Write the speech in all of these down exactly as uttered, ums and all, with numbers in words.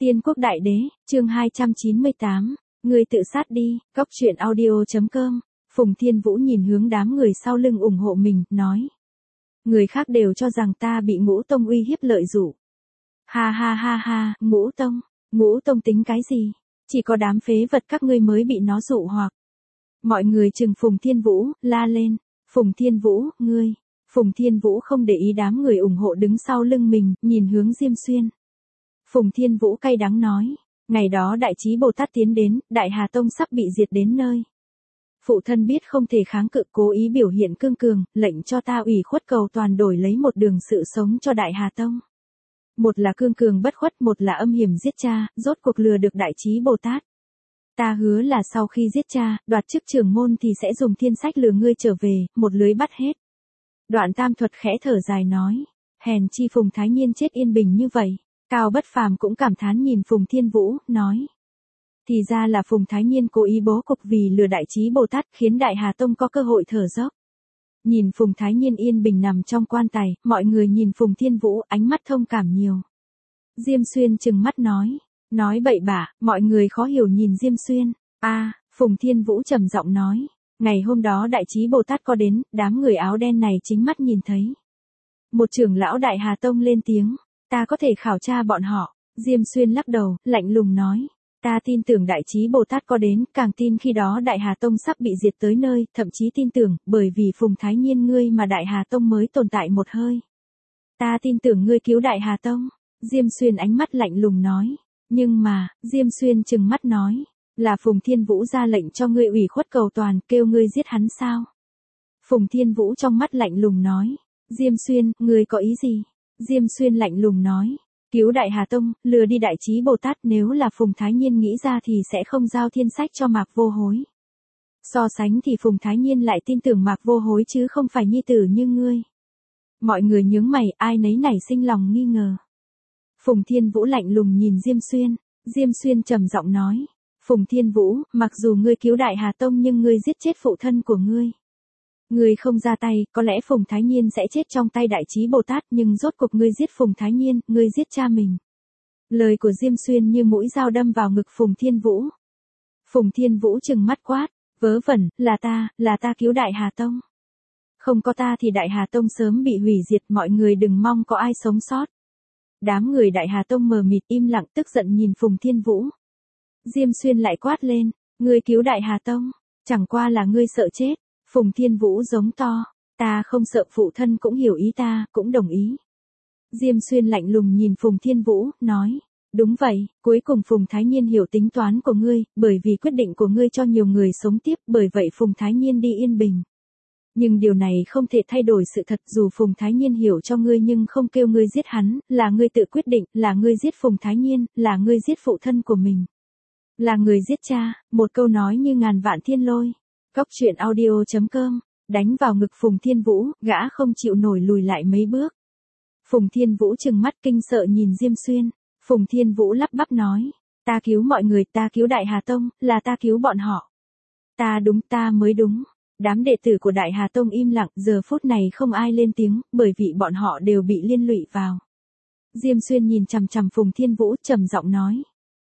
Tiên quốc đại đế, chương hai trăm chín mươi tám, ngươi tự sát đi, góc truyện audio.com, Phùng Thiên Vũ nhìn hướng đám người sau lưng ủng hộ mình, nói. Người khác đều cho rằng ta bị Ngũ Tông uy hiếp lợi dụ. Ha ha ha ha, Ngũ Tông, Ngũ Tông tính cái gì? Chỉ có đám phế vật các ngươi mới bị nó dụ hoặc. Mọi người chừng Phùng Thiên Vũ, la lên, Phùng Thiên Vũ, ngươi. Phùng Thiên Vũ không để ý đám người ủng hộ đứng sau lưng mình, nhìn hướng Diêm Xuyên. Phùng Thiên Vũ cay đắng nói, ngày đó Đại Trí Bồ Tát tiến đến, Đại Hà Tông sắp bị diệt đến nơi. Phụ thân biết không thể kháng cự, cố ý biểu hiện cương cường, lệnh cho ta ủy khuất cầu toàn đổi lấy một đường sự sống cho Đại Hà Tông. Một là cương cường bất khuất, một là âm hiểm giết cha, rốt cuộc lừa được Đại Trí Bồ Tát. Ta hứa là sau khi giết cha, đoạt chức trưởng môn thì sẽ dùng thiên sách lừa ngươi trở về, một lưới bắt hết. Đoạn Tam Thuật khẽ thở dài nói, hèn chi Phùng Thái Nhiên chết yên bình như vậy. Cao Bất Phàm cũng cảm thán nhìn Phùng Thiên Vũ, nói. Thì ra là Phùng Thái Nhiên cố ý bố cục vì lừa Đại Trí Bồ Tát, khiến Đại Hà Tông có cơ hội thở dốc. Nhìn Phùng Thái Nhiên yên bình nằm trong quan tài, mọi người nhìn Phùng Thiên Vũ ánh mắt thông cảm nhiều. Diêm Xuyên trừng mắt nói. Nói bậy bạ, mọi người khó hiểu nhìn Diêm Xuyên. A, à, Phùng Thiên Vũ trầm giọng nói. Ngày hôm đó Đại Trí Bồ Tát có đến, đám người áo đen này chính mắt nhìn thấy. Một trưởng lão Đại Hà Tông lên tiếng. Ta có thể khảo tra bọn họ. Diêm Xuyên lắc đầu, lạnh lùng nói. Ta tin tưởng Đại Trí Bồ Tát có đến, càng tin khi đó Đại Hà Tông sắp bị diệt tới nơi, thậm chí tin tưởng, bởi vì Phùng Thái Nhiên ngươi mà Đại Hà Tông mới tồn tại một hơi. Ta tin tưởng ngươi cứu Đại Hà Tông. Diêm Xuyên ánh mắt lạnh lùng nói. Nhưng mà, Diêm Xuyên trừng mắt nói. Là Phùng Thiên Vũ ra lệnh cho ngươi ủy khuất cầu toàn, kêu ngươi giết hắn sao? Phùng Thiên Vũ trong mắt lạnh lùng nói. Diêm Xuyên, ngươi có ý gì? Diêm Xuyên lạnh lùng nói, cứu Đại Hà Tông, lừa đi Đại Trí Bồ Tát, nếu là Phùng Thái Nhiên nghĩ ra thì sẽ không giao thiên sách cho Mạc Vô Hối. So sánh thì Phùng Thái Nhiên lại tin tưởng Mạc Vô Hối chứ không phải nhi tử như ngươi. Mọi người nhướng mày, ai nấy nảy sinh lòng nghi ngờ. Phùng Thiên Vũ lạnh lùng nhìn Diêm Xuyên, Diêm Xuyên trầm giọng nói, Phùng Thiên Vũ, mặc dù ngươi cứu Đại Hà Tông nhưng ngươi giết chết phụ thân của ngươi. Ngươi không ra tay, có lẽ Phùng Thái Nhiên sẽ chết trong tay Đại Trí Bồ Tát, nhưng rốt cuộc ngươi giết Phùng Thái Nhiên, ngươi giết cha mình. Lời của Diêm Xuyên như mũi dao đâm vào ngực Phùng Thiên Vũ. Phùng Thiên Vũ trừng mắt quát, vớ vẩn, là ta, là ta cứu Đại Hà Tông. Không có ta thì Đại Hà Tông sớm bị hủy diệt, mọi người đừng mong có ai sống sót. Đám người Đại Hà Tông mờ mịt im lặng tức giận nhìn Phùng Thiên Vũ. Diêm Xuyên lại quát lên, ngươi cứu Đại Hà Tông, chẳng qua là ngươi sợ chết. Phùng Thiên Vũ giống to, ta không sợ, phụ thân cũng hiểu ý ta, cũng đồng ý. Diêm Xuyên lạnh lùng nhìn Phùng Thiên Vũ, nói, đúng vậy, cuối cùng Phùng Thái Nhiên hiểu tính toán của ngươi, bởi vì quyết định của ngươi cho nhiều người sống tiếp, bởi vậy Phùng Thái Nhiên đi yên bình. Nhưng điều này không thể thay đổi sự thật, dù Phùng Thái Nhiên hiểu cho ngươi nhưng không kêu ngươi giết hắn, là ngươi tự quyết định, là ngươi giết Phùng Thái Nhiên, là ngươi giết phụ thân của mình. Là người giết cha, một câu nói như ngàn vạn thiên lôi. Góc truyện audio.com, đánh vào ngực Phùng Thiên Vũ, gã không chịu nổi lùi lại mấy bước. Phùng Thiên Vũ trừng mắt kinh sợ nhìn Diêm Xuyên, Phùng Thiên Vũ lắp bắp nói, ta cứu mọi người, ta cứu Đại Hà Tông, là ta cứu bọn họ. Ta đúng, ta mới đúng. Đám đệ tử của Đại Hà Tông im lặng, giờ phút này không ai lên tiếng, bởi vì bọn họ đều bị liên lụy vào. Diêm Xuyên nhìn chằm chằm Phùng Thiên Vũ, trầm giọng nói.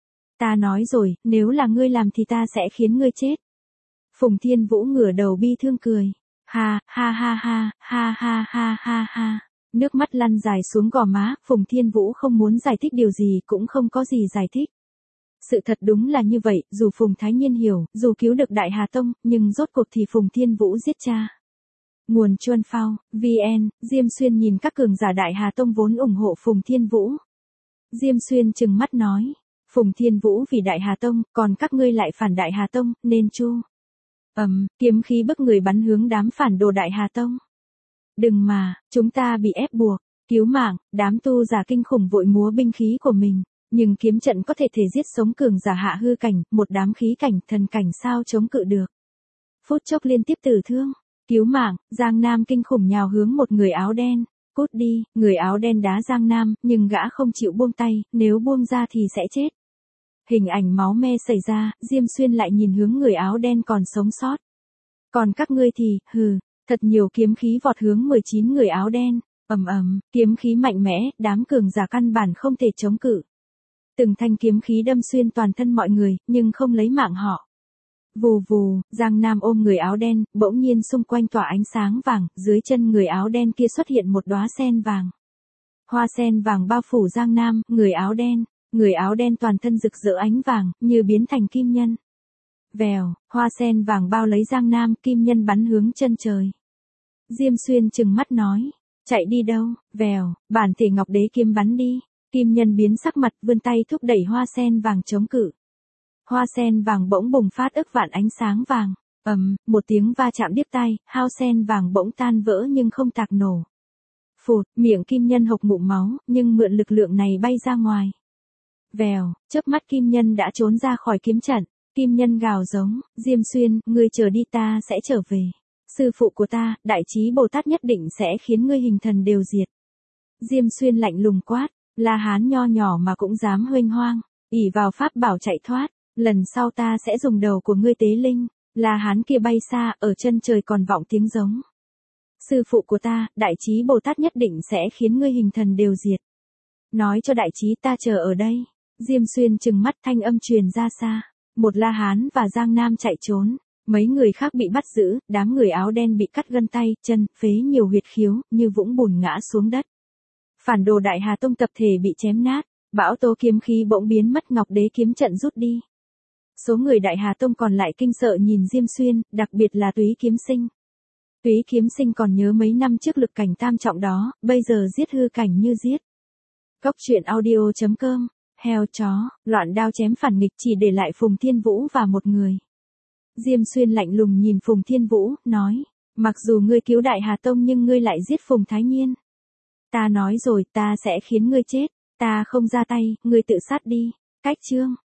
Ta nói rồi, nếu là ngươi làm thì ta sẽ khiến ngươi chết. Phùng Thiên Vũ ngửa đầu bi thương cười. Ha, ha ha ha, ha ha ha ha ha. Nước mắt lăn dài xuống gò má, Phùng Thiên Vũ không muốn giải thích điều gì, cũng không có gì giải thích. Sự thật đúng là như vậy, dù Phùng Thái Nhiên hiểu, dù cứu được Đại Hà Tông, nhưng rốt cuộc thì Phùng Thiên Vũ giết cha. Nguồn Chuan Phao, vê en, Diêm Xuyên nhìn các cường giả Đại Hà Tông vốn ủng hộ Phùng Thiên Vũ. Diêm Xuyên trừng mắt nói, Phùng Thiên Vũ vì Đại Hà Tông, còn các ngươi lại phản Đại Hà Tông, nên chu. Ầm, um, kiếm khí bức người bắn hướng đám phản đồ Đại Hà Tông. Đừng mà, chúng ta bị ép buộc, cứu mạng, đám tu giả kinh khủng vội múa binh khí của mình, nhưng kiếm trận có thể thể giết sống cường giả hạ hư cảnh, một đám khí cảnh, thần cảnh sao chống cự được. Phút chốc liên tiếp tử thương, cứu mạng, Giang Nam kinh khủng nhào hướng một người áo đen, cút đi, người áo đen đá Giang Nam, nhưng gã không chịu buông tay, nếu buông ra thì sẽ chết. Hình ảnh máu me xảy ra, Diêm Xuyên lại nhìn hướng người áo đen còn sống sót. Còn các ngươi thì, hừ, thật nhiều kiếm khí vọt hướng mười chín người áo đen, ầm ầm, kiếm khí mạnh mẽ, đám cường giả căn bản không thể chống cự. Từng thanh kiếm khí đâm xuyên toàn thân mọi người, nhưng không lấy mạng họ. Vù vù, Giang Nam ôm người áo đen, bỗng nhiên xung quanh tỏa ánh sáng vàng, dưới chân người áo đen kia xuất hiện một đóa sen vàng. Hoa sen vàng bao phủ Giang Nam, người áo đen, người áo đen toàn thân rực rỡ ánh vàng, như biến thành kim nhân. Vèo, hoa sen vàng bao lấy Giang Nam, kim nhân bắn hướng chân trời. Diêm Xuyên trừng mắt nói, chạy đi đâu, vèo, bản thể ngọc đế kiếm bắn đi. Kim nhân biến sắc mặt, vươn tay thúc đẩy hoa sen vàng chống cự. Hoa sen vàng bỗng bùng phát ức vạn ánh sáng vàng, ầm, một tiếng va chạm điếc tai, hao sen vàng bỗng tan vỡ nhưng không tạc nổ. Phụt, miệng kim nhân hộc ngụm máu, nhưng mượn lực lượng này bay ra ngoài. Vèo, chớp mắt kim nhân đã trốn ra khỏi kiếm trận. Kim nhân gào giống, Diêm Xuyên, ngươi chờ đi, ta sẽ trở về. Sư phụ của ta, Đại Trí Bồ Tát nhất định sẽ khiến ngươi hình thần đều diệt. Diêm Xuyên lạnh lùng quát, La Hán nho nhỏ mà cũng dám huênh hoang, ỷ vào pháp bảo chạy thoát, lần sau ta sẽ dùng đầu của ngươi tế linh. La Hán kia bay xa, ở chân trời còn vọng tiếng giống. Sư phụ của ta, Đại Trí Bồ Tát nhất định sẽ khiến ngươi hình thần đều diệt. Nói cho Đại Trí ta chờ ở đây. Diêm Xuyên trừng mắt, thanh âm truyền ra xa. Một La Hán và Giang Nam chạy trốn, mấy người khác bị bắt giữ, đám người áo đen bị cắt gân tay, chân, phế nhiều huyệt khiếu, như vũng bùn ngã xuống đất. Phản đồ Đại Hà Tông tập thể bị chém nát, bão tố kiếm khí bỗng biến mất, ngọc đế kiếm trận rút đi. Số người Đại Hà Tông còn lại kinh sợ nhìn Diêm Xuyên, đặc biệt là Túy Kiếm Sinh. Túy Kiếm Sinh còn nhớ mấy năm trước lực cảnh tam trọng đó, bây giờ giết hư cảnh như giết. Cốc truyện audio chấm com, heo chó, loạn đao chém phản nghịch chỉ để lại Phùng Thiên Vũ và một người. Diêm Xuyên lạnh lùng nhìn Phùng Thiên Vũ, nói, mặc dù ngươi cứu Đại Hà Tông nhưng ngươi lại giết Phùng Thái Nhiên. Ta nói rồi, ta sẽ khiến ngươi chết, ta không ra tay, ngươi tự sát đi. Cách chương.